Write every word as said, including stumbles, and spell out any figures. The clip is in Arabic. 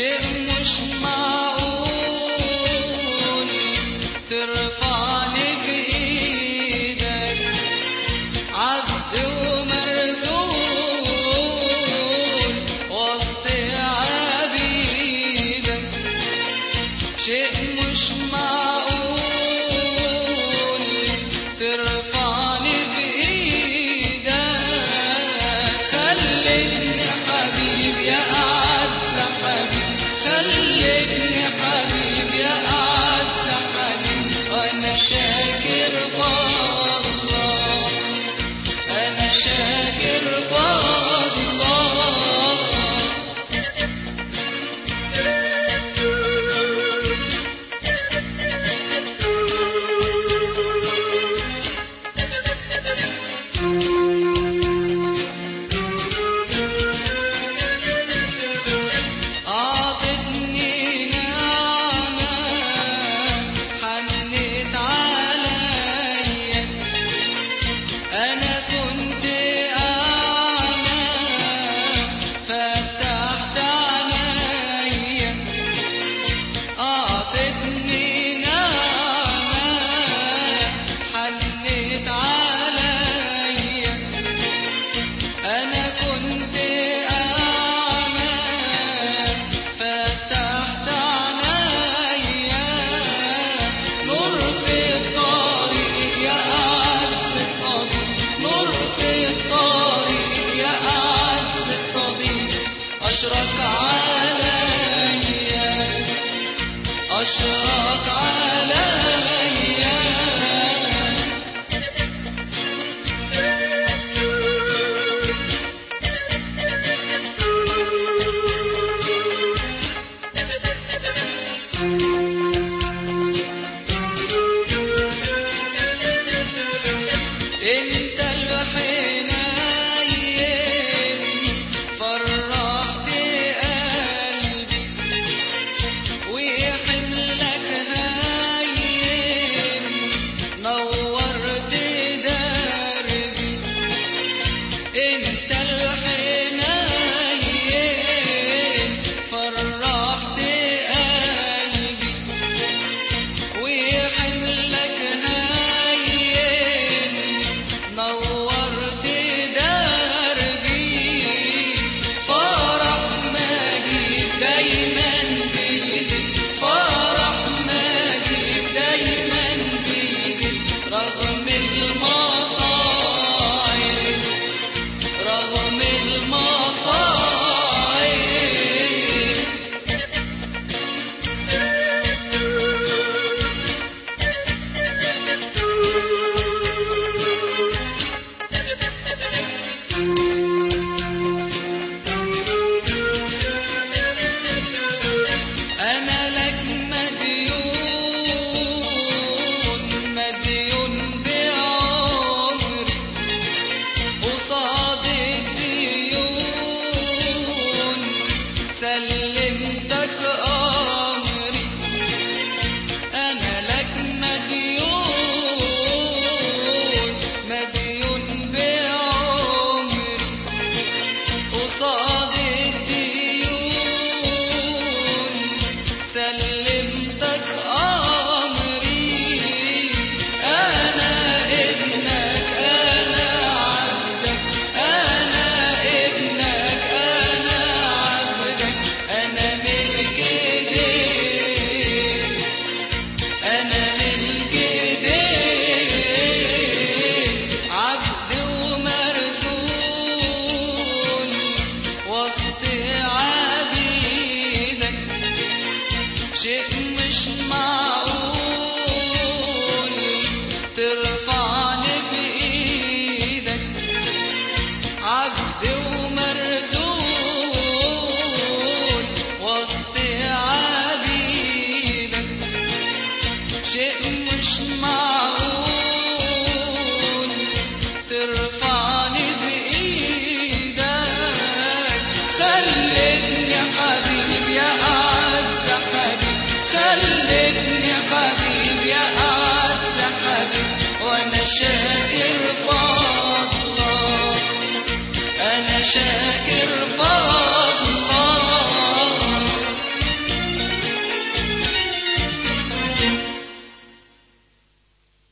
شيء مش معقول ترفعني بإيدك، عبد ومرزول وسط عبيدك. شيء مش معقول ترفعني بإيدك، خلتني حبيب يا أعز حبيب، خلتني حبيب يا أعز حبيب. وأنا شاكر والله، أنا شاكر والله. أعطتني نعمة حنت عليا، أنا كنت أعمى فتحت عليا. أعطتني نعمة حنت عليا، أنا كنت أعمى فتحت عليا. نور في الطريق يا أعز صديق، نور في الطريق يا أعز صديق. أشرق عليا، أشرق عليا.